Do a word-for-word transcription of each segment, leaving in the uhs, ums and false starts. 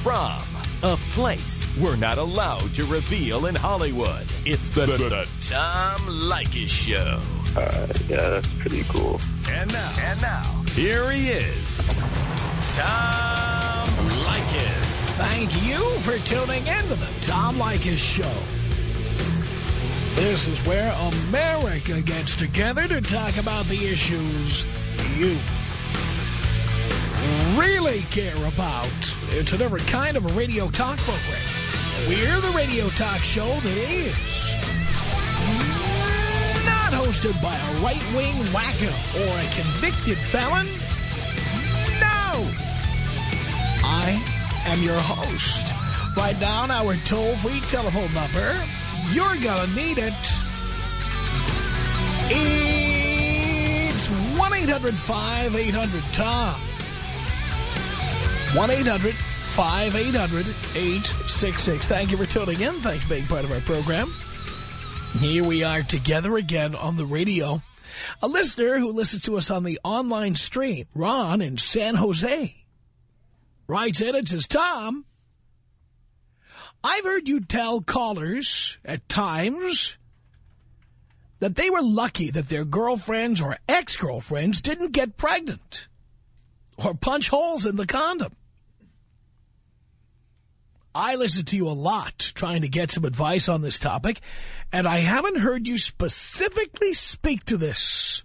from, a place we're not allowed to reveal in Hollywood. It's the, the, the Tom Leykis Show. Uh, yeah, that's pretty cool. And now, and now, here he is, Tom Leykis. Thank you for tuning in to the Tom Leykis Show. This is where America gets together to talk about the issues you really care about. It's a different kind of a radio talk program. We're the radio talk show that is not hosted by a right-wing wacko or a convicted felon. No! I am your host. Write down our toll-free telephone number. You're gonna need it. It's one eight hundred five eight hundred Tom. one eight hundred five eight hundred eight six six. Thank you for tuning in. Thanks for being part of our program. Here we are together again on the radio. A listener who listens to us on the online stream, Ron in San Jose, writes in and says, Tom, I've heard you tell callers at times that they were lucky that their girlfriends or ex-girlfriends didn't get pregnant or punch holes in the condom. I listen to you a lot trying to get some advice on this topic, and I haven't heard you specifically speak to this.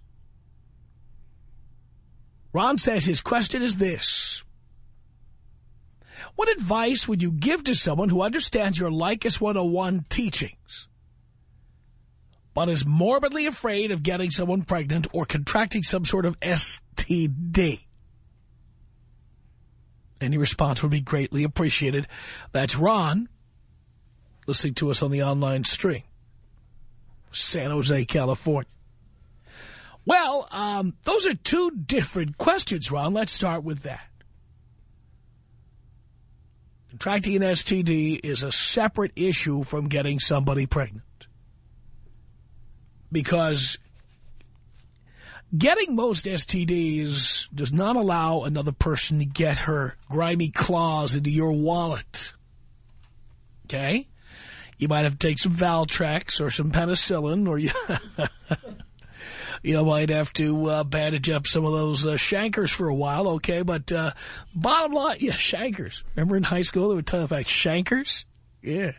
Ron says his question is this. What advice would you give to someone who understands your Leykis one oh one teachings, but is morbidly afraid of getting someone pregnant or contracting some sort of S T D? Any response would be greatly appreciated. That's Ron, listening to us on the online stream, San Jose, California. Well, um, those are two different questions, Ron. Let's start with that. Contracting an S T D is a separate issue from getting somebody pregnant. Because getting most S T Ds does not allow another person to get her grimy claws into your wallet. Okay? You might have to take some Valtrex or some penicillin, or you, you might have to uh, bandage up some of those uh, chancres for a while, okay? But uh, bottom line, yeah, chancres. Remember in high school they would tell you about chancres? Yeah.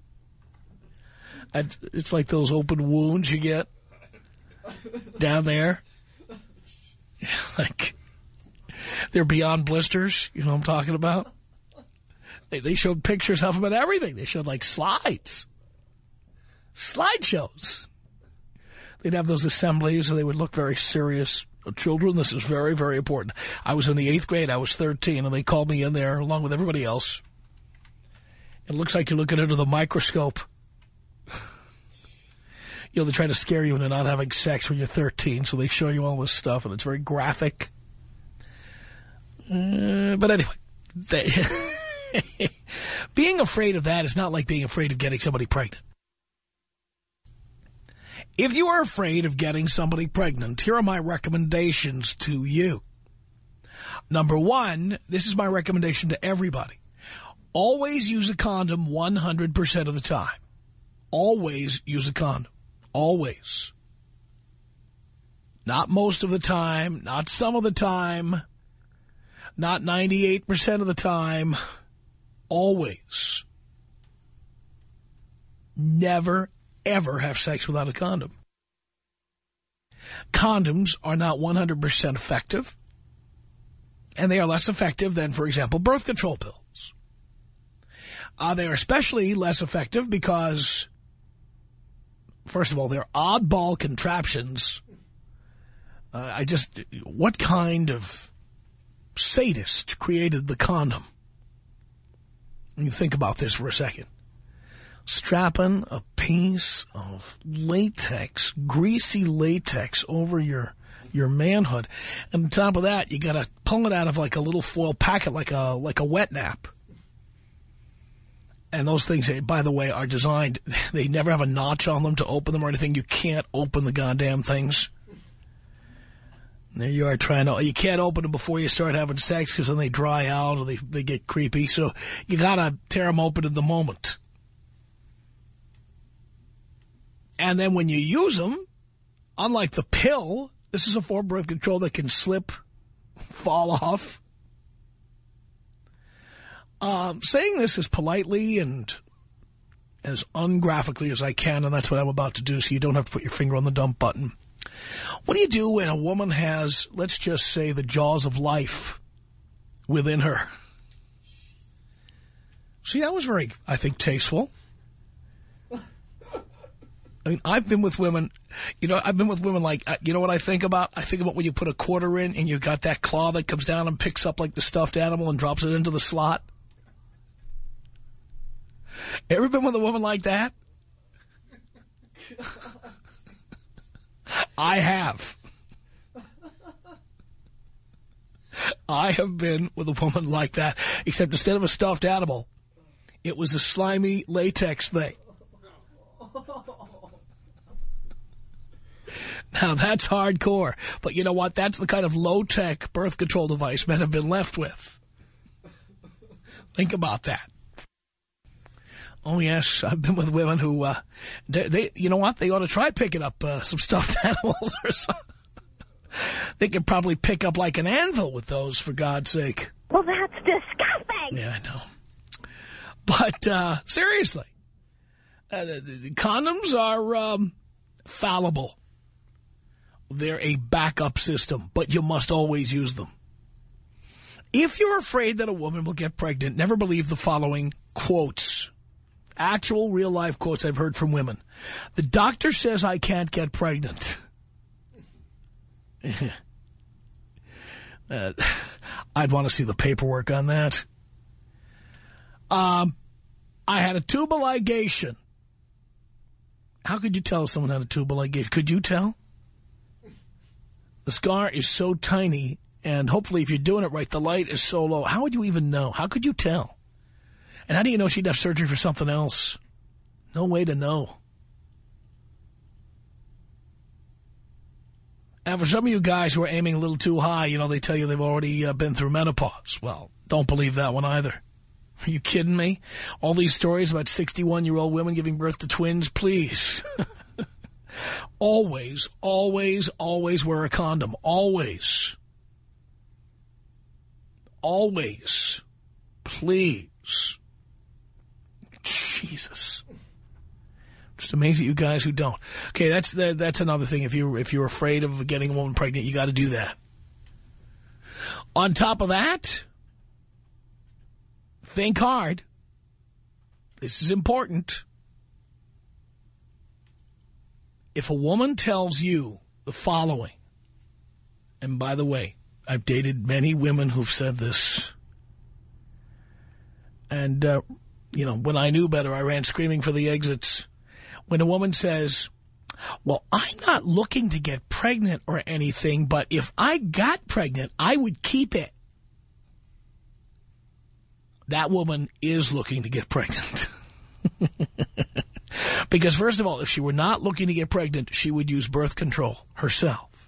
It's like those open wounds you get down there. Like, they're beyond blisters. You know what I'm talking about? They, they showed pictures of them and everything. They showed, like, slides. Slideshows. They'd have those assemblies, and they would look very serious. Children, this is very, very important. I was in the eighth grade. I was thirteen, and they called me in there along with everybody else. It looks like you're looking under the microscope. You know, they try to scare you into not having sex when you're thirteen, so they show you all this stuff, and it's very graphic. Uh, but anyway, they being afraid of that is not like being afraid of getting somebody pregnant. If you are afraid of getting somebody pregnant, here are my recommendations to you. Number one, this is my recommendation to everybody. Always use a condom one hundred percent of the time. Always use a condom. Always. Not most of the time, not some of the time, not ninety-eight percent of the time. Always. Never, ever have sex without a condom. Condoms are not one hundred percent effective, and they are less effective than, for example, birth control pills. Uh, they are especially less effective because, first of all, they're oddball contraptions. Uh, I just, what kind of sadist created the condom? You think about this for a second. Strapping a piece of latex, greasy latex over your your manhood. And on top of that, you got to pull it out of like a little foil packet, like a like a wet nap. And those things, by the way, are designed, they never have a notch on them to open them or anything. You can't open the goddamn things. There you are trying to, you can't open them before you start having sex because then they dry out or they, they get creepy. So you got to tear them open in the moment. And then when you use them, unlike the pill, this is a form of birth control that can slip, fall off. Um, saying this as politely and as ungraphically as I can, and that's what I'm about to do, so you don't have to put your finger on the dump button. What do you do when a woman has, let's just say, the jaws of life within her? See, that was very, I think, tasteful. I mean, I've been with women, you know, I've been with women like, uh, you know what I think about? I think about when you put a quarter in and you've got that claw that comes down and picks up like the stuffed animal and drops it into the slot. Ever been with a woman like that? I have. I have been with a woman like that, except instead of a stuffed animal, it was a slimy latex thing. Now, that's hardcore. But you know what? That's the kind of low-tech birth control device men have been left with. Think about that. Oh, yes, I've been with women who, uh, they, they, you know what? They ought to try picking up uh, some stuffed animals or something. They could probably pick up like an anvil with those, for God's sake. Well, that's disgusting. Yeah, I know. But, uh, seriously, uh, the, the condoms are um, fallible. They're a backup system, but you must always use them. If you're afraid that a woman will get pregnant, never believe the following quotes. Actual real-life quotes I've heard from women. The doctor says I can't get pregnant. uh, I'd want to see the paperwork on that. Um, I had a tubal ligation. How could you tell someone had a tubal ligation? Could you tell? The scar is so tiny, and hopefully if you're doing it right, the light is so low. How would you even know? How could you tell? And how do you know she'd have surgery for something else? No way to know. And for some of you guys who are aiming a little too high, you know, they tell you they've already uh, been through menopause. Well, don't believe that one either. Are you kidding me? All these stories about sixty-one-year-old women giving birth to twins, please. Always, always, always wear a condom. Always. Always. Please. Jesus. Just amazing at you guys who don't. Okay, that's the, that's another thing. If you if you're afraid of getting a woman pregnant, you got to do that. On top of that, think hard. This is important. If a woman tells you the following, and by the way, I've dated many women who've said this, and, uh, you know, when I knew better, I ran screaming for the exits. When a woman says, well, I'm not looking to get pregnant or anything, but if I got pregnant, I would keep it. That woman is looking to get pregnant. Because, first of all, if she were not looking to get pregnant, she would use birth control herself.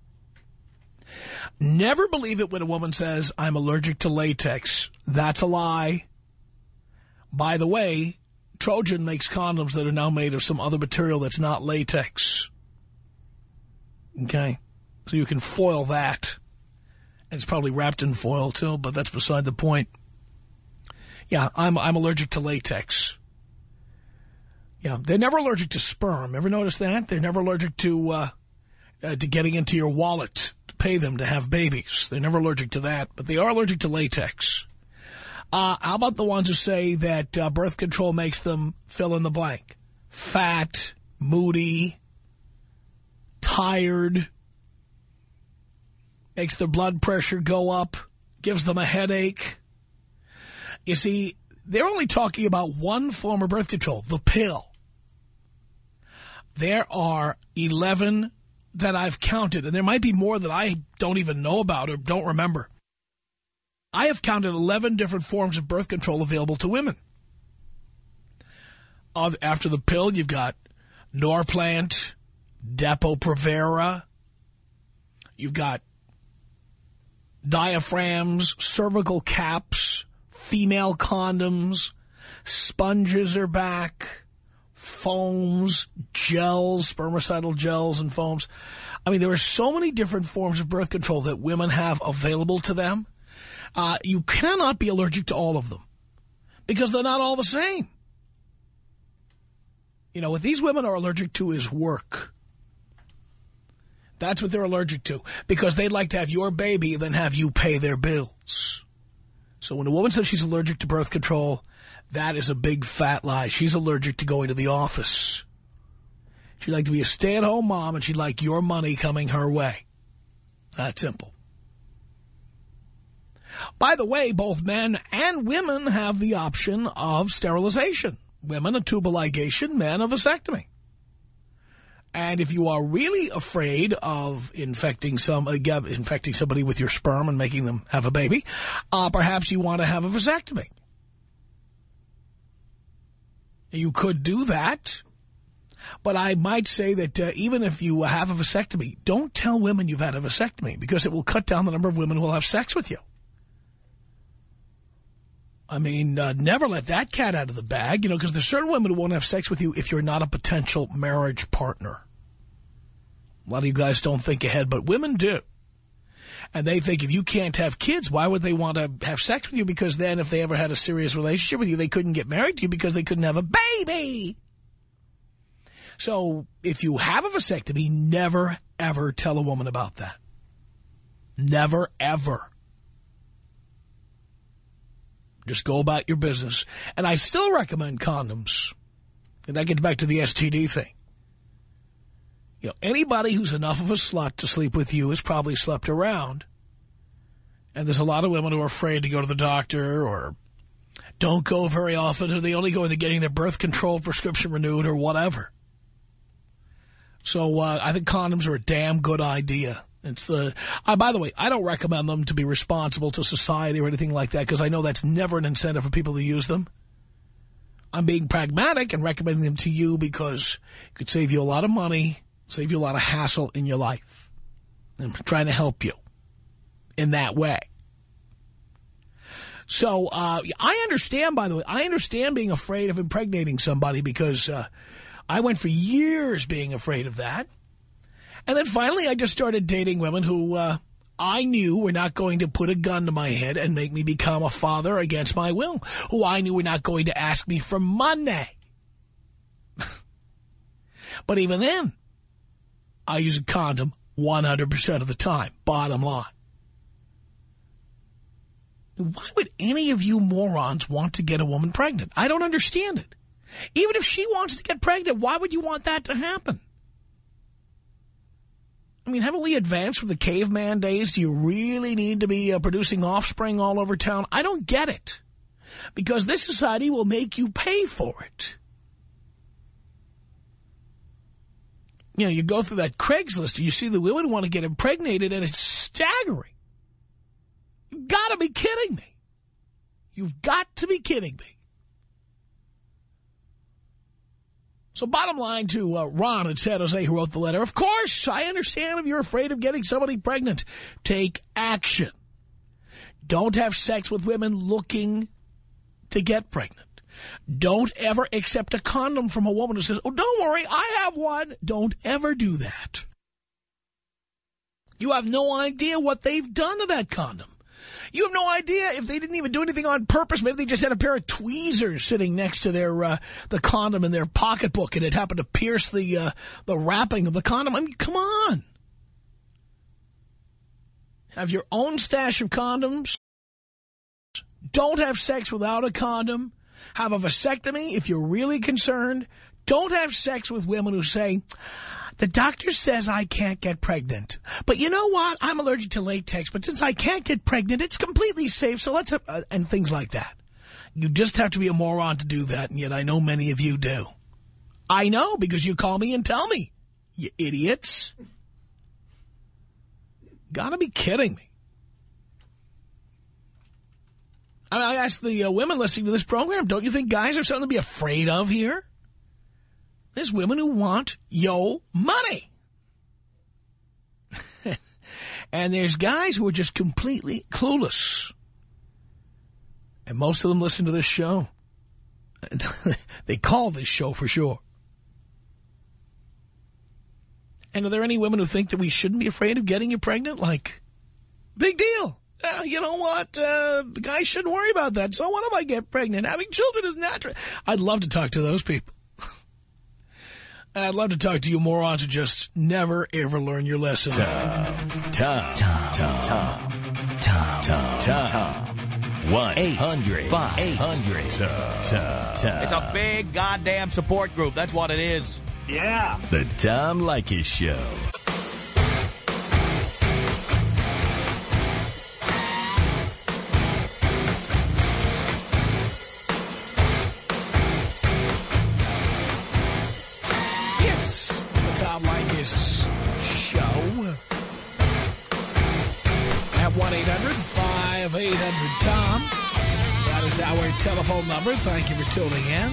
Never believe it when a woman says, I'm allergic to latex. That's a lie. By the way, Trojan makes condoms that are now made of some other material that's not latex. Okay? So you can foil that. And it's probably wrapped in foil, too, but that's beside the point. Yeah, I'm, I'm allergic to latex. Yeah, they're never allergic to sperm. Ever notice that? They're never allergic to uh, uh, to getting into your wallet to pay them to have babies. They're never allergic to that, but they are allergic to latex. Uh, how about the ones who say that uh, birth control makes them fill in the blank? Fat, moody, tired, makes their blood pressure go up, gives them a headache. You see, they're only talking about one form of birth control, the pill. There are eleven that I've counted, and there might be more that I don't even know about or don't remember. I have counted eleven different forms of birth control available to women. Uh, after the pill, you've got Norplant, Depo-Provera, You've got diaphragms, cervical caps, female condoms, sponges are back, foams, gels, spermicidal gels and foams. I mean, there are so many different forms of birth control that women have available to them. Uh, you cannot be allergic to all of them because they're not all the same. You know, what these women are allergic to is work. That's what they're allergic to, because they'd like to have your baby and then have you pay their bills. So when a woman says she's allergic to birth control, that is a big fat lie. She's allergic to going to the office. She'd like to be a stay-at-home mom, and she'd like your money coming her way. That simple. By the way, both men and women have the option of sterilization. Women, a tubal ligation, men, a vasectomy. And if you are really afraid of infecting some, uh, infecting somebody with your sperm and making them have a baby, uh, perhaps you want to have a vasectomy. You could do that, but I might say that uh, even if you have a vasectomy, don't tell women you've had a vasectomy, because it will cut down the number of women who will have sex with you. I mean, uh, never let that cat out of the bag, you know, because there's certain women who won't have sex with you if you're not a potential marriage partner. A lot of you guys don't think ahead, but women do. And they think if you can't have kids, why would they want to have sex with you? Because then if they ever had a serious relationship with you, they couldn't get married to you because they couldn't have a baby. So if you have a vasectomy, never, ever tell a woman about that. Never, ever. Just go about your business. And I still recommend condoms. And that gets back to the S T D thing. You know, anybody who's enough of a slut to sleep with you has probably slept around. And there's a lot of women who are afraid to go to the doctor or don't go very often, or they only go when they're getting their birth control prescription renewed or whatever. So uh, I think condoms are a damn good idea. It's the. Uh, by the way, I don't recommend them to be responsible to society or anything like that, because I know that's never an incentive for people to use them. I'm being pragmatic and recommending them to you because it could save you a lot of money, save you a lot of hassle in your life. I'm trying to help you in that way. So uh, I understand, by the way, I understand being afraid of impregnating somebody, because uh, I went for years being afraid of that. And then finally I just started dating women who uh, I knew were not going to put a gun to my head and make me become a father against my will, who I knew were not going to ask me for money. But even then, I use a condom one hundred percent of the time, bottom line. Why would any of you morons want to get a woman pregnant? I don't understand it. Even if she wants to get pregnant, why would you want that to happen? I mean, haven't we advanced from the caveman days? Do you really need to be uh, producing offspring all over town? I don't get it. Because this society will make you pay for it. You know, you go through that Craigslist and you see the women want to get impregnated, and it's staggering. You've got to be kidding me. You've got to be kidding me. So bottom line to uh, Ron in San Jose, who wrote the letter, of course, I understand if you're afraid of getting somebody pregnant. Take action. Don't have sex with women looking to get pregnant. Don't ever accept a condom from a woman who says, oh, don't worry, I have one. Don't ever do that. You have no idea what they've done to that condom. You have no idea if they didn't even do anything on purpose. Maybe they just had a pair of tweezers sitting next to their uh, the condom in their pocketbook, and it happened to pierce the uh, the wrapping of the condom. I mean, come on. Have your own stash of condoms. Don't have sex without a condom. Have a vasectomy if you're really concerned. Don't have sex with women who say, the doctor says I can't get pregnant. But you know what? I'm allergic to latex. But since I can't get pregnant, it's completely safe. So let's, uh, and things like that. You just have to be a moron to do that. And yet I know many of you do. I know, because you call me and tell me, you idiots. Gotta be kidding me. I, I asked the uh, women listening to this program, don't you think guys are something to be afraid of here? There's women who want yo money. And there's guys who are just completely clueless. And most of them listen to this show. They call this show for sure. And are there any women who think that we shouldn't be afraid of getting you pregnant? Like, big deal. Uh, you know what? Uh, the guys shouldn't worry about that. So what if I get pregnant? Having children is natural. I'd love to talk to those people. I'd love to talk to you morons who just never, ever learn your lesson. Tom, Tom, Tom, Tom, Tom, Tom, Tom, Tom. one eight hundred five hundred Tom. It's a big goddamn support group. That's what it is. Yeah. The Tom Leykis Show. It's the Tom Leykis Show. At one eight hundred five eight hundred Tom. That is our telephone number. Thank you for tuning in.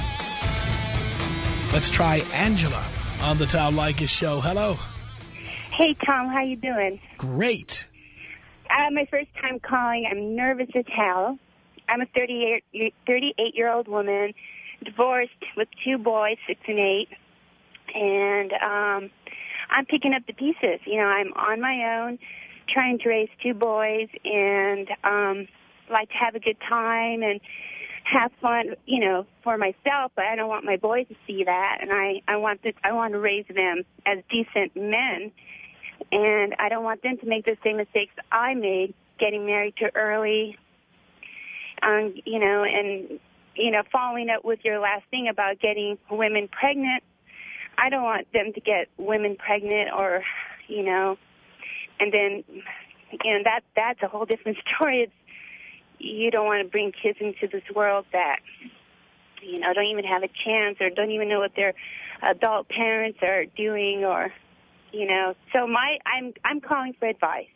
Let's try Angela on the Tom Leykis Show. Hello. Hey, Tom, how you doing? Great. Uh, my first time calling. I'm nervous as hell. I'm a thirty-eight-year-old woman, divorced with two boys, six and eight. And um, I'm picking up the pieces. You know, I'm on my own, trying to raise two boys, and um, like to have a good time and have fun, you know, for myself. But I don't want my boys to see that, and I I want to I want to raise them as decent men, and I don't want them to make the same mistakes I made, getting married too early. Um, you know, and you know, following up with your last thing about getting women pregnant. I don't want them to get women pregnant, or, you know, and then, you know, that that's a whole different story. It's, you don't want to bring kids into this world that, you know, don't even have a chance or don't even know what their adult parents are doing, or, you know. So my, I'm, I'm calling for advice.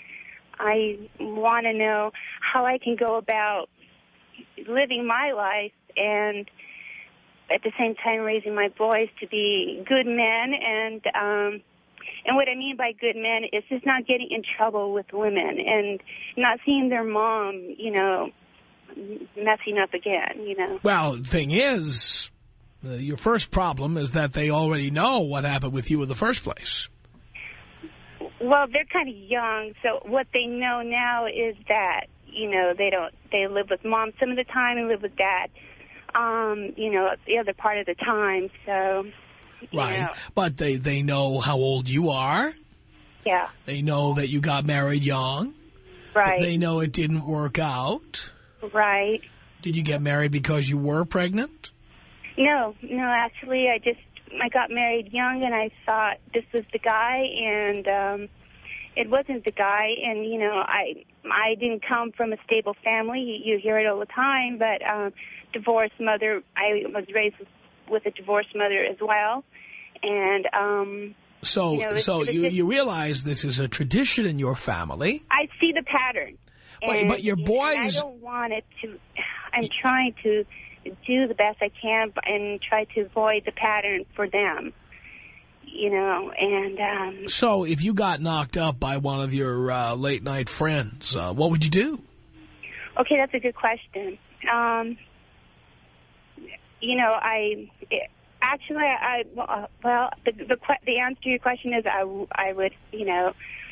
I want to know how I can go about living my life and at the same time raising my boys to be good men. And um, and what I mean by good men is just not getting in trouble with women and not seeing their mom, you know, messing up again, you know. Well, the thing is, uh, your first problem is that they already know what happened with you in the first place. Well, they're kind of young, so what they know now is that, you know, they don't, they live with mom some of the time and live with dad. Um, you know, the other part of the time, so, Right, know. But they, they know how old you are. Yeah. They know that you got married young. Right. They know it didn't work out. Right. Did you get married because you were pregnant? No, no, actually, I just, I got married young, and I thought this was the guy, and um, it wasn't the guy, and, you know, I I didn't come from a stable family. You, you hear it all the time, but um, divorced mother, I was raised with, with a divorced mother as well, and... Um, so you know, so it, it you, just, you realize this is a tradition in your family. I see the pattern. But, and, but your boys... I don't want it to... I'm trying to do the best I can and try to avoid the pattern for them. You know, and... Um, so if you got knocked up by one of your uh, late-night friends, uh, what would you do? Okay, that's a good question. Um, you know, I... It, actually, I... Uh, well, the, the the answer to your question is I, I would, you know...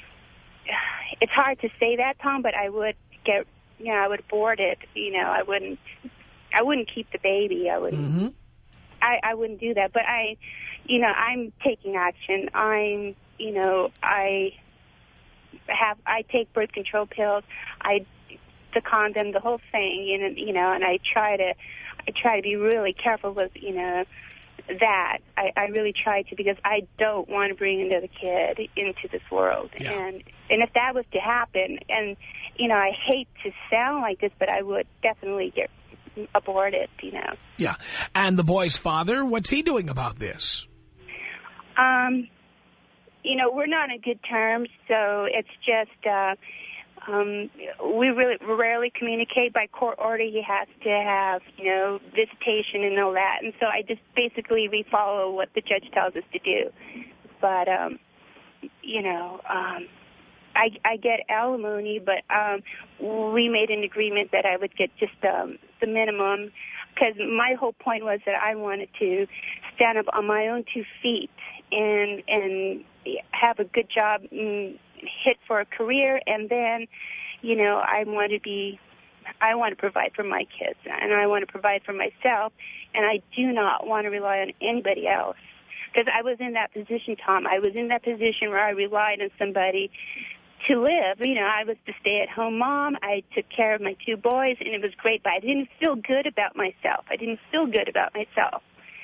It's hard to say that, Tom, but I would get... You know, I would abort it. You know, I wouldn't... I wouldn't keep the baby. I wouldn't... Mm-hmm. I, I wouldn't do that. But I... You know, I'm taking action. I'm, you know, I have, I take birth control pills. I, the condom, the whole thing, you know, you know, and I try to, I try to be really careful with, you know, that. I, I really try to, because I don't want to bring another kid into this world. Yeah. And, and if that was to happen, and, you know, I hate to sound like this, but I would definitely get aborted, you know. Yeah. And the boy's father, what's he doing about this? Um, you know, we're not on good terms, so it's just, uh, um, we really rarely communicate. By court order, he has to have, you know, visitation and all that. And so I just basically, we follow what the judge tells us to do. But, um, you know, um, I, I get alimony, but um, we made an agreement that I would get just um, the minimum, because my whole point was that I wanted to stand up on my own two feet and and have a good job, and hit for a career, and then, you know, I want to be, I want to provide for my kids, and I want to provide for myself, and I do not want to rely on anybody else. Because I was in that position, Tom. I was in that position where I relied on somebody to live. You know, I was the stay-at-home mom. I took care of my two boys, and it was great, but I didn't feel good about myself. I didn't feel good about myself.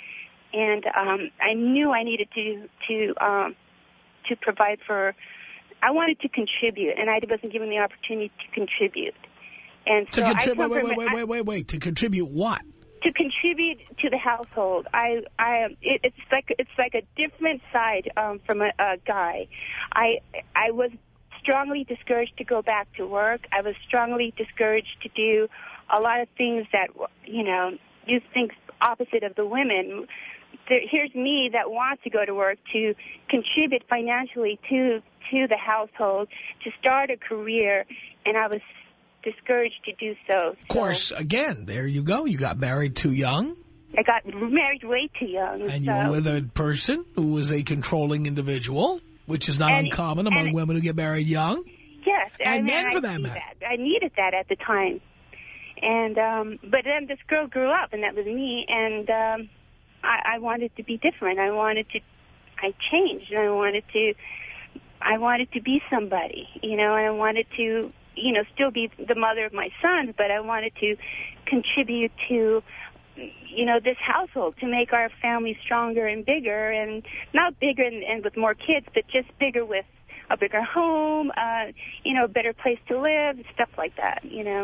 And um, I knew I needed to to um, to provide for, I wanted to contribute, and I wasn't given the opportunity to contribute. And so to contribute, I wait, wait, wait, wait, wait, wait, to contribute what? To contribute to the household. I, I, it, it's like it's like a different side um, from a, a guy. I, I was strongly discouraged to go back to work. I was strongly discouraged to do a lot of things that, you know, you think opposite of the women. There, here's me that wants to go to work to contribute financially to to the household, to start a career, and I was discouraged to do so. Of course, so, again, there you go. You got married too young. I got married way too young. And so. you were with a person who was a controlling individual, which is not and, uncommon among and, women who get married young. Yes. And I mean, men, for I that matter. That. I needed that at the time. And um, but then this girl grew up, and that was me, and um, I, I wanted to be different. I wanted to, I changed, and I wanted to, I wanted to be somebody, you know, and I wanted to, you know, still be the mother of my sons, but I wanted to contribute to, you know, this household, to make our family stronger and bigger, and not bigger and, and with more kids, but just bigger with a bigger home, uh, you know, a better place to live, stuff like that, you know.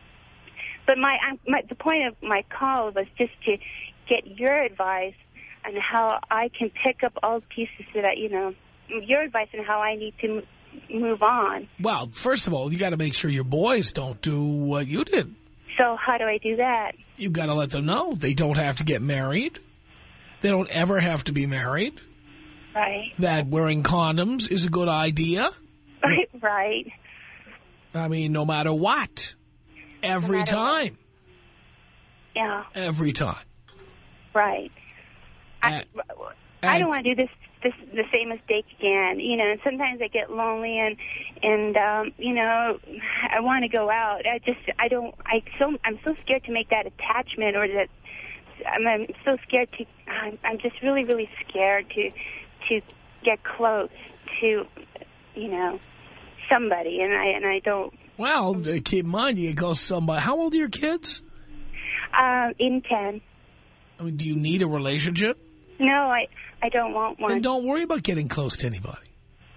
But my, my the point of my call was just to get your advice on how I can pick up all the pieces so that, you know, your advice on how I need to move on. Well, first of all, you got to make sure your boys don't do what you did. So how do I do that? You've got to let them know they don't have to get married. They don't ever have to be married. Right. That wearing condoms is a good idea. Right. Right. I mean, no matter what. Every no time. What. Yeah. Every time. Right. I, and, I don't want to do this, this the same mistake again. You know, and sometimes I get lonely, and and um, you know, I want to go out. I just I don't. I so I'm so scared to make that attachment, or that I'm, I'm so scared to. I'm, I'm just really really scared to to get close to, you know, somebody, and I and I don't. Well, keep in mind, you can call somebody. How old are your kids? Uh, in ten. I mean, do you need a relationship? No, I, I don't want one. Then don't worry about getting close to anybody.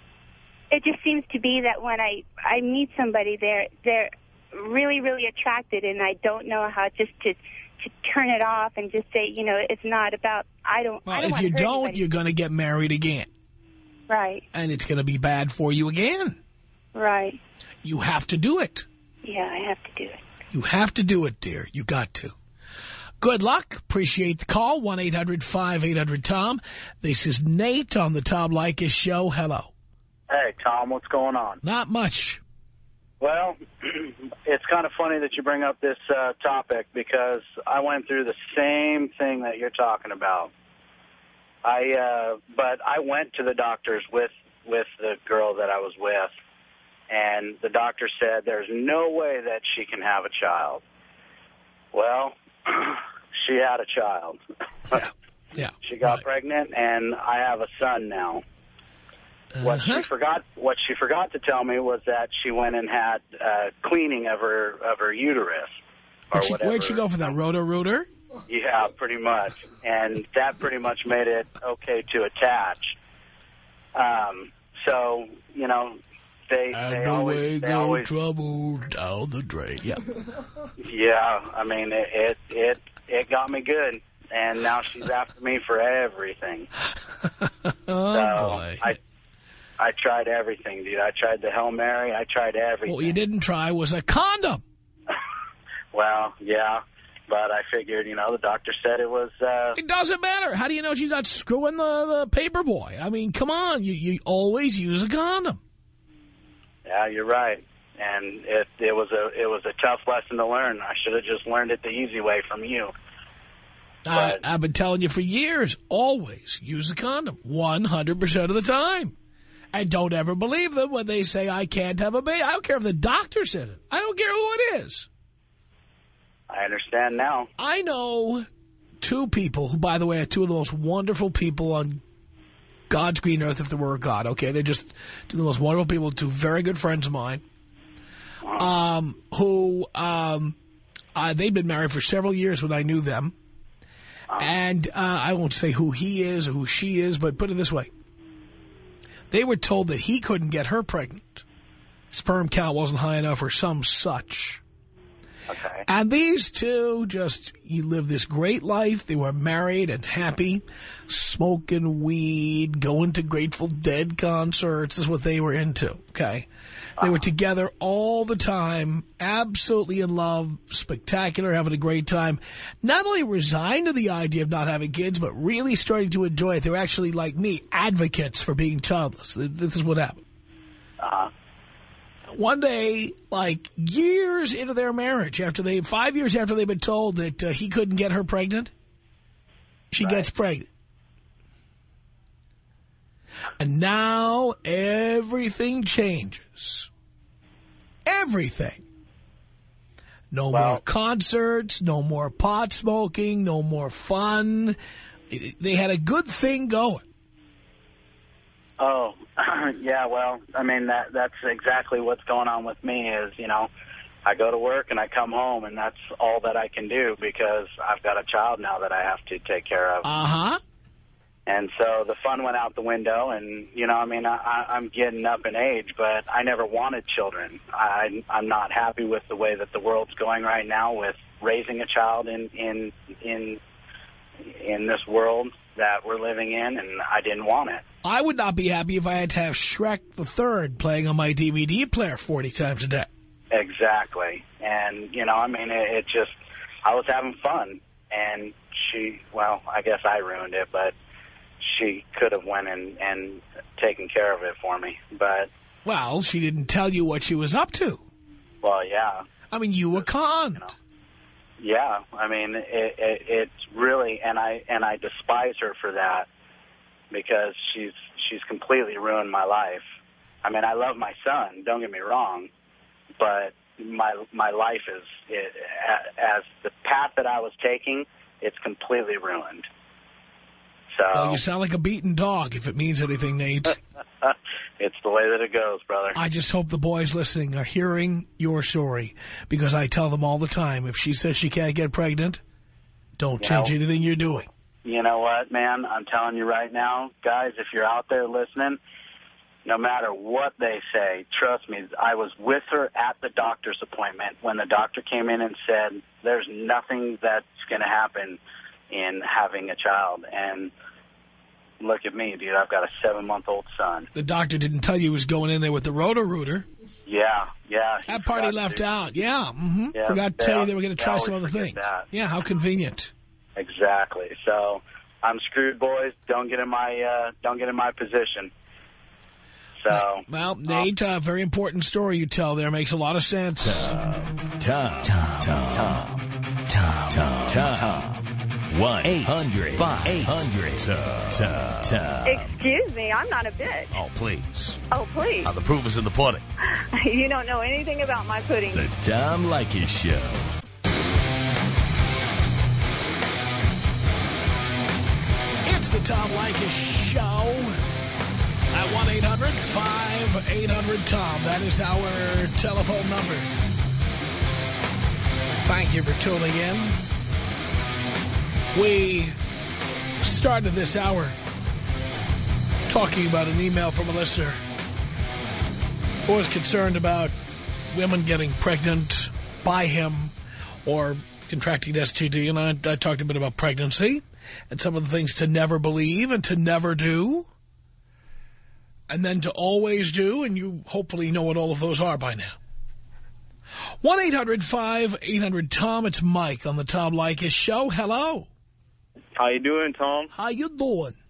It just seems to be that when I, I meet somebody, they're, they're really, really attracted, and I don't know how just to, to turn it off and just say, you know, it's not about, I don't, well, I don't if want you to hurt don't, anybody. You're going to get married again. Right. And it's going to be bad for you again. Right. You have to do it. Yeah, I have to do it. You have to do it, dear. You got to. Good luck. Appreciate the call. one eight hundred five eight hundred Tom. This is Nate on the Tom Leykis Show. Hello. Hey, Tom, what's going on? Not much. Well, it's kind of funny that you bring up this uh, topic, because I went through the same thing that you're talking about. I, uh, but I went to the doctors with, with the girl that I was with, and the doctor said there's no way that she can have a child. Well, she had a child. Yeah. Yeah. She got right. pregnant, and I have a son now. Uh-huh. What she forgot, what she forgot to tell me was that she went and had uh, cleaning of her of her uterus, or Where'd she, whatever. where'd she go for that, Roto-Rooter? Yeah, pretty much, and that pretty much made it okay to attach. Um, so you know, they and they the always way they go always trouble down the drain. Yeah. yeah. I mean, it, it it it got me good, and now she's after me for everything. oh so boy. I. I tried everything, dude. I tried the Hail Mary. I tried everything. What you didn't try was a condom. Well, yeah, but I figured, you know, the doctor said it was... Uh... It doesn't matter. How do you know she's not screwing the, the paper boy? I mean, come on. You, you always use a condom. Yeah, you're right. And it it was a it was a tough lesson to learn. I should have just learned it the easy way from you. I, I've been telling you for years, always use a condom one hundred percent of the time. And don't ever believe them when they say, I can't have a baby. I don't care if the doctor said it. I don't care who it is. I understand now. I know two people who, by the way, are two of the most wonderful people on God's green earth, if there were a God. Okay, they're just two of the most wonderful people, two very good friends of mine, um, who um, uh, they'd been married for several years when I knew them. And uh, I won't say who he is or who she is, but put it this way. They were told that he couldn't get her pregnant. Sperm count wasn't high enough or some such. Okay. And these two just, you lived this great life. They were married and happy, smoking weed, going to Grateful Dead concerts. This is what they were into, okay? They were together all the time, absolutely in love, spectacular, having a great time. Not only resigned to the idea of not having kids, but really starting to enjoy it. They were actually, like me, advocates for being childless. This is what happened. Uh-huh. One day, like years into their marriage, after they, five years after they've been told that uh, he couldn't get her pregnant, she right. gets pregnant. And now everything changes. Everything. No well, more concerts, no more pot smoking, no more fun. They had a good thing going. Oh, yeah, well, I mean, that that's exactly what's going on with me is, you know, I go to work and I come home and that's all that I can do because I've got a child now that I have to take care of. Uh-huh. And so the fun went out the window and, you know, I mean, I, I'm getting up in age, but I never wanted children. I, I'm not happy with the way that the world's going right now with raising a child in, in, in, in this world that we're living in, and I didn't want it. I would not be happy if I had to have Shrek the Third playing on my D V D player forty times a day. Exactly. And, you know, I mean, it, it just, I was having fun. And she, well, I guess I ruined it, but she could have went and, and taken care of it for me. But well, she didn't tell you what she was up to. Well, yeah. I mean, you were conned. You know, yeah. I mean, it, it, it's really, and I and I despise her for that because she's she's completely ruined my life. I mean, I love my son. Don't get me wrong, but my my life is it, as the path that I was taking, it's completely ruined. So well, you sound like a beaten dog, if it means anything, Nate. It's the way that it goes, brother. I just hope the boys listening are hearing your story, because I tell them all the time, if she says she can't get pregnant, don't you change know, anything you're doing. You know what, man? I'm telling you right now, guys, if you're out there listening, no matter what they say, trust me, I was with her at the doctor's appointment when the doctor came in and said, there's nothing that's going to happen in having a child. And look at me, dude. I've got a seven-month-old son. The doctor didn't tell you he was going in there with the Roto-Rooter. Yeah, yeah. That party left to. out. Yeah, mm-hmm. yeah. Forgot to tell you they were going to try they some other thing. That. Yeah, how convenient. Exactly. So I'm screwed, boys. Don't get in my uh, don't get in my position. So well, Nate, a uh, very important story you tell there makes a lot of sense. Tom, Tom, Tom, Tom, Tom, Tom, Tom, Tom. one eight hundred five hundred Tom, Tom. Excuse me, I'm not a bitch. Oh, please. Oh, please. Now, the proof is in the pudding. You don't know anything about my pudding. The Tom Leykis Show. It's the Tom Leykis Show at one eight hundred five eight hundred Tom. That is our telephone number. Thank you for tuning in. We started this hour talking about an email from a listener who was concerned about women getting pregnant by him or contracting S T D. And I, I talked a bit about pregnancy and some of the things to never believe and to never do. And then to always do, and you hopefully know what all of those are by now. one eight hundred five eight hundred Tom, it's Mike on the Tom Leykis Show. Hello. How you doing, Tom? How you doing?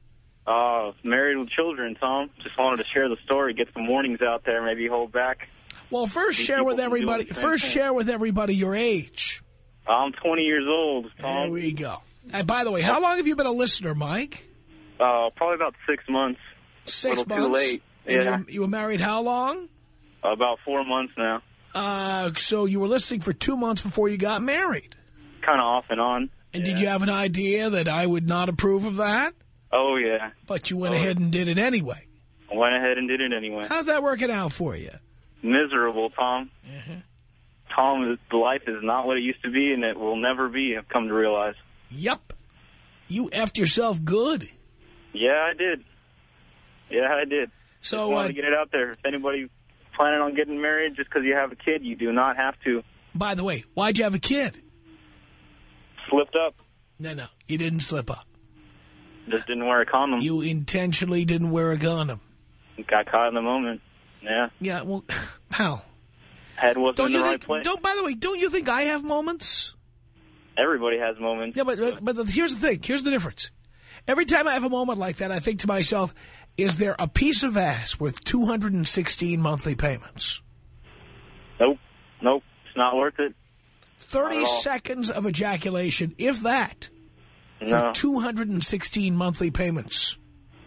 Uh, married with children, Tom. Just wanted to share the story, get some warnings out there, maybe hold back. Well, first These share with people can do everybody. the same First thing. share with everybody your age. I'm twenty years old, Tom. There we go. And by the way, how long have you been a listener, Mike? Uh, probably about six months. Six a little months. too late. And Yeah. you, you were married how long? About four months now. Uh, so you were listening for two months before you got married. Kind of off and on. And yeah. did you have an idea that I would not approve of that? Oh, yeah. But you went Oh, ahead and did it anyway. I went ahead and did it anyway. How's that working out for you? Miserable, Tom. Mm-hmm. Tom, life is not what it used to be, and it will never be, I've come to realize. Yup. You effed yourself good. Yeah, I did. Yeah, I did. So, just wanted uh, to get it out there. If anybody planning on getting married just because you have a kid, you do not have to. by the way, why'd you have a kid? Slipped up. No, no, you didn't slip up. Just didn't wear a condom. You intentionally didn't wear a condom. Got caught in the moment. Yeah. Yeah, well, how? Head wasn't Don't in you the right think, place. don't, by the way, don't you think I have moments? Everybody has moments. Yeah, but, but, but the, here's the thing. Here's the difference. Every time I have a moment like that, I think to myself, is there a piece of ass worth two hundred sixteen monthly payments? Nope. Nope. It's not worth it. thirty seconds of ejaculation, if that, for No. two hundred sixteen monthly payments.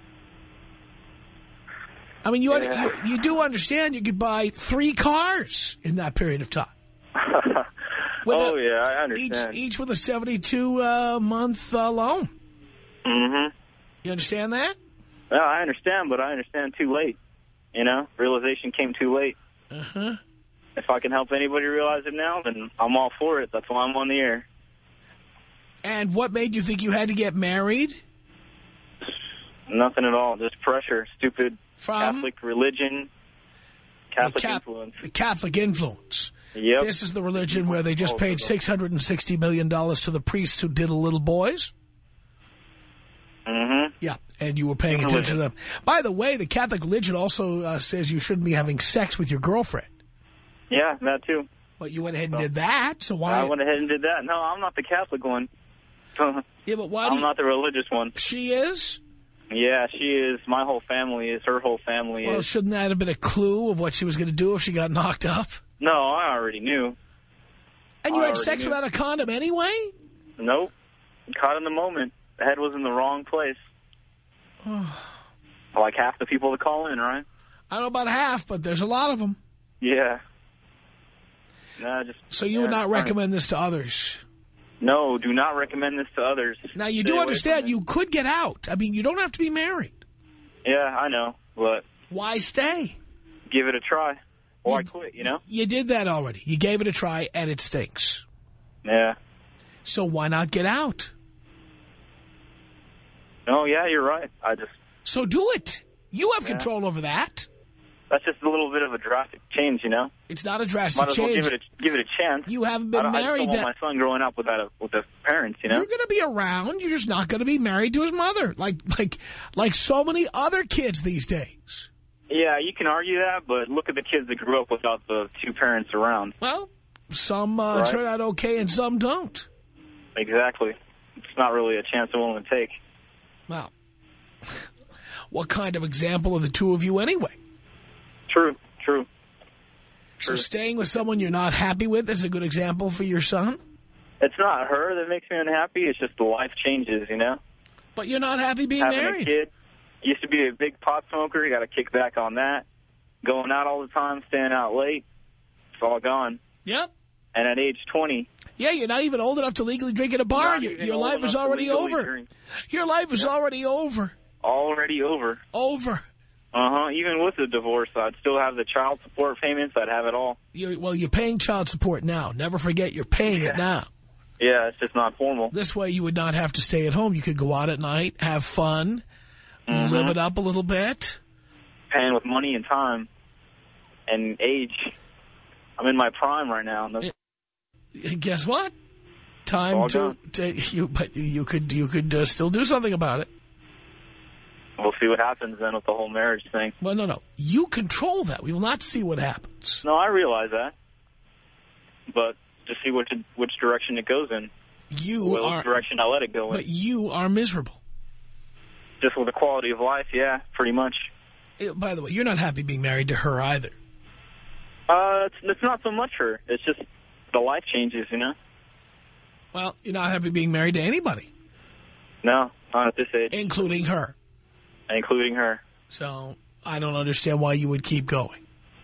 I mean, you, Yeah. you you do understand you could buy three cars in that period of time. With oh, a- yeah, I Each, understand. each with a seventy-two uh, month uh, loan. Mm-hmm. You understand that? No, I understand, but I understand too late. You know, realization came too late. Uh-huh. If I can help anybody realize it now, then I'm all for it. That's why I'm on the air. And what made you think you had to get married? Nothing at all. Just pressure. Stupid From? Catholic religion. Catholic the Cap- influence. The Catholic influence. Yep. This is the religion where they just Oh, paid six hundred sixty million dollars to the priests who diddle little boys. Mm-hmm. Yeah, and you were paying Good attention religion. to them. By the way, the Catholic religion also uh, says you shouldn't be having sex with your girlfriend. Yeah, that too. But you went ahead and did that, so why... I went ahead and did that. No, I'm not the Catholic one. Yeah, but why do I'm you... not the religious one. She is? Yeah, she is. My whole family is. Her whole family Well, is. shouldn't that have been a clue of what she was going to do if she got knocked up? No, I already knew. And you I had already sex knew. without a condom anyway? Nope. Caught in the moment. The head was in the wrong place. Like half the people that call in, right? I don't know about half, but there's a lot of them. Yeah. Nah, just. So you yeah, would not fine. recommend this to others? No, do not recommend this to others. Now, you Stay do away understand from it. you could get out. I mean, you don't have to be married. Yeah, I know, but Why stay? give it a try. Or I You- quit, you know? You did that already. You gave it a try, and it stinks. Yeah. So why not get out? No, yeah, you're right. I just. So do it. You have Yeah. control over that. That's just a little bit of a drastic change, you know? It's not a drastic Might as well change. give it a, give it a chance. You haven't I, been don't- I just married. don't That want my son growing up without a, with the parents, you know? You're going to be around. You're just not going to be married to his mother, like like like so many other kids these days. Yeah, you can argue that, but look at the kids that grew up without the two parents around. Well, some uh, Right. turn out okay and some don't. Exactly. It's not really a chance I'm willing to take. Well, what kind of example are the two of you anyway? True, true. So True. staying with someone you're not happy with is a good example for your son? It's not her that makes me unhappy. It's just the life changes, you know? But you're not happy being Having married. a kid. Used to be a big pot smoker. You got to kick back on that. Going out all the time, staying out late. It's all gone. Yep. And at age twenty... Yeah, you're not even old enough to legally drink at a bar. Not Your, even your old life enough is to already legally over. drink. Your life is Yep. already over. Already over. Over. Uh-huh. Even with the divorce, I'd still have the child support payments. I'd have it all. You, well, you're paying child support now. Never forget you're paying Yeah. it now. Yeah, it's just not formal. This way you would not have to stay at home. You could go out at night, have fun, Mhm. live it up a little bit. Paying with money and time and age. I'm in my prime right now. And the- And guess what? Time All to, gone. to you, but you could you could uh, still do something about it. We'll see what happens then with the whole marriage thing. Well, no, no. You control that. We will not see what happens. No, I realize that. But to see which which direction it goes in. You Well, are, which direction I let it go in. but you are miserable. Just with the quality of life, yeah, pretty much. By the way, you're not happy being married to her either. Uh, it's, it's not so much her. It's just the life changes, you know? Well, you're not happy being married to anybody. No, not at this age. Including her. Including her. So, I don't understand why you would keep going.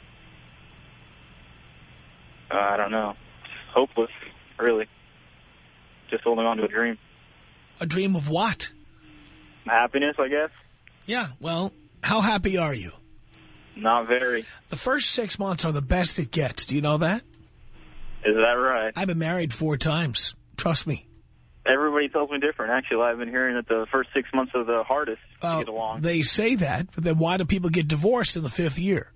Uh, I don't know. It's hopeless, really. Just holding on to a dream. A dream of what? Happiness, I guess. Yeah, well, how happy are you? Not very. The first six months are the best it gets. Do you know that? Is that right? I've been married four times. Trust me. Everybody tells me different. Actually, I've been hearing that the first six months are the hardest uh, to get along. They say that, but then why do people get divorced in the fifth year?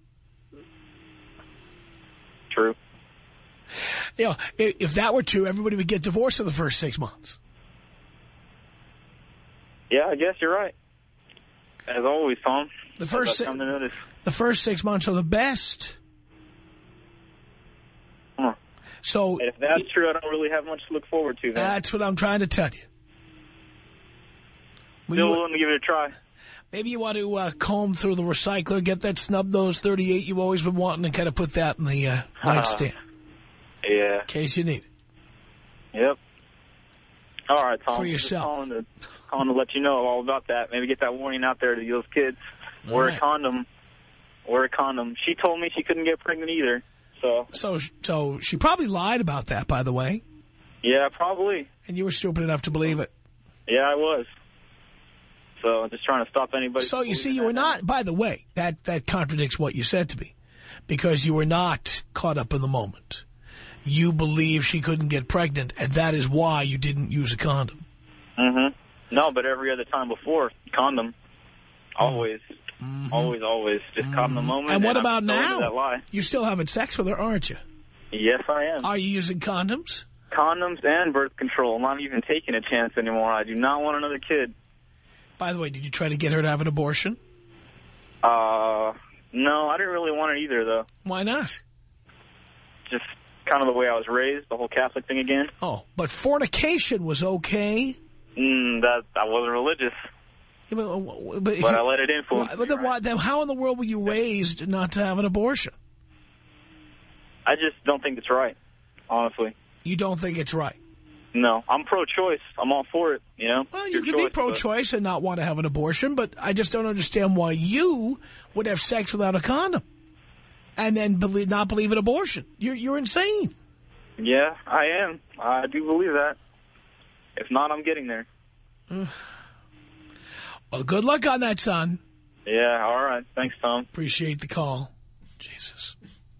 True. You know, if that were true, everybody would get divorced in the first six months. Yeah, I guess you're right. As always, Tom. The first, come to notice. The first six months are the best. Huh. So if that's true, I don't really have much to look forward to. Then. That's what I'm trying to tell you. Still willing to give it a try. Maybe you want to uh, comb through the recycler, get that snub-nosed thirty-eight you've always been wanting, and kind of put that in the uh, nightstand. Yeah. In case you need it. Yep. All right, Tom. For yourself. Just calling to, calling to let you know all about that. Maybe get that warning out there to those kids. All Wear right. a condom. Wear a condom. She told me she couldn't get pregnant either. So. so so she probably lied about that, by the way. Yeah, probably. And you were stupid enough to believe it. Yeah, I was. So I'm just trying to stop anybody. So you see, you were not, by the way, that, that contradicts what you said to me. Because you were not caught up in the moment. You believe she couldn't get pregnant, and that is why you didn't use a condom. Mm-hmm. No, but every other time before, condom. Always. Mm-hmm. Always, always. Just mm-hmm. caught in the moment. And what and about now? That lie. You're still having sex with her, aren't you? Yes, I am. Are you using condoms? Condoms and birth control. I'm not even taking a chance anymore. I do not want another kid. By the way, did you try to get her to have an abortion? Uh, no, I didn't really want it either, though. Why not? Just kind of the way I was raised, the whole Catholic thing again. Oh, but fornication was okay? Mm, that, I wasn't religious. Yeah, but but, but you, I let it influence why, but then, why, then how in the world were you raised not to have an abortion? I just don't think it's right, honestly. You don't think it's right? No, I'm pro-choice. I'm all for it, you know? Well, you Your can choice, be pro-choice and not want to have an abortion, but I just don't understand why you would have sex without a condom and then believe, not believe in abortion. You're, you're insane. Yeah, I am. I do believe that. If not, I'm getting there. Well, good luck on that, son. Yeah, all right. Thanks, Tom. Appreciate the call. Jesus.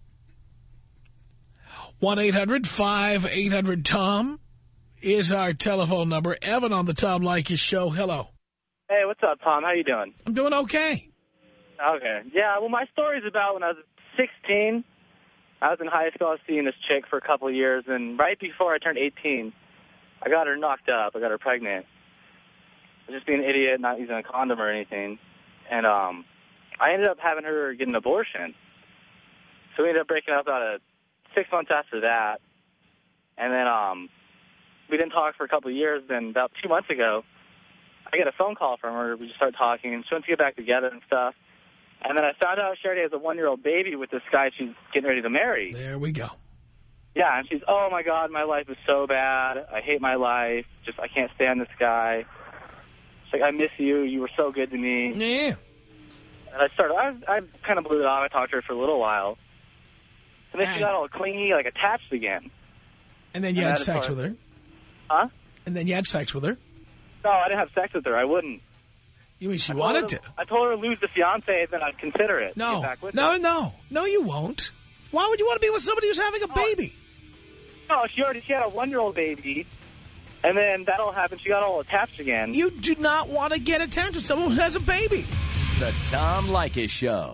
one eight hundred five eight hundred Tom is our telephone number. Evan on the Tom Leykis show. Hello. Hey, what's up, Tom? How you doing? I'm doing okay. Okay. Yeah, well, my story's about when I was sixteen. I was in high school. I was seeing this chick for a couple of years, and right before I turned eighteen, I got her knocked up. I got her pregnant. I was just being an idiot, not using a condom or anything. And um, I ended up having her get an abortion. So we ended up breaking up about a, six months after that. And then um, we didn't talk for a couple of years. Then about two months ago, I get a phone call from her. We just started talking, and she wants to get back together and stuff. And then I found out she already has a one-year-old baby with this guy she's getting ready to marry. There we go. Yeah, and she's, oh, my God, my life is so bad. I hate my life. Just, I can't stand this guy. She's like, I miss you. You were so good to me. Yeah. And I started, I, I kind of blew it off. I talked to her for a little while. And then and, she got all clingy, like attached again. And then you and had sex with her? Huh? And then you had sex with her? No, I didn't have sex with her. I wouldn't. You mean she I wanted her, to? I told her to lose the fiancé, then I'd consider it. No, back with no, her. no. No, you won't. Why would you want to be with somebody who's having a oh. baby? No, she already she had a one-year-old baby, and then that all happened. She got all attached again. You do not want to get attached to someone who has a baby. The Tom Leykis Show.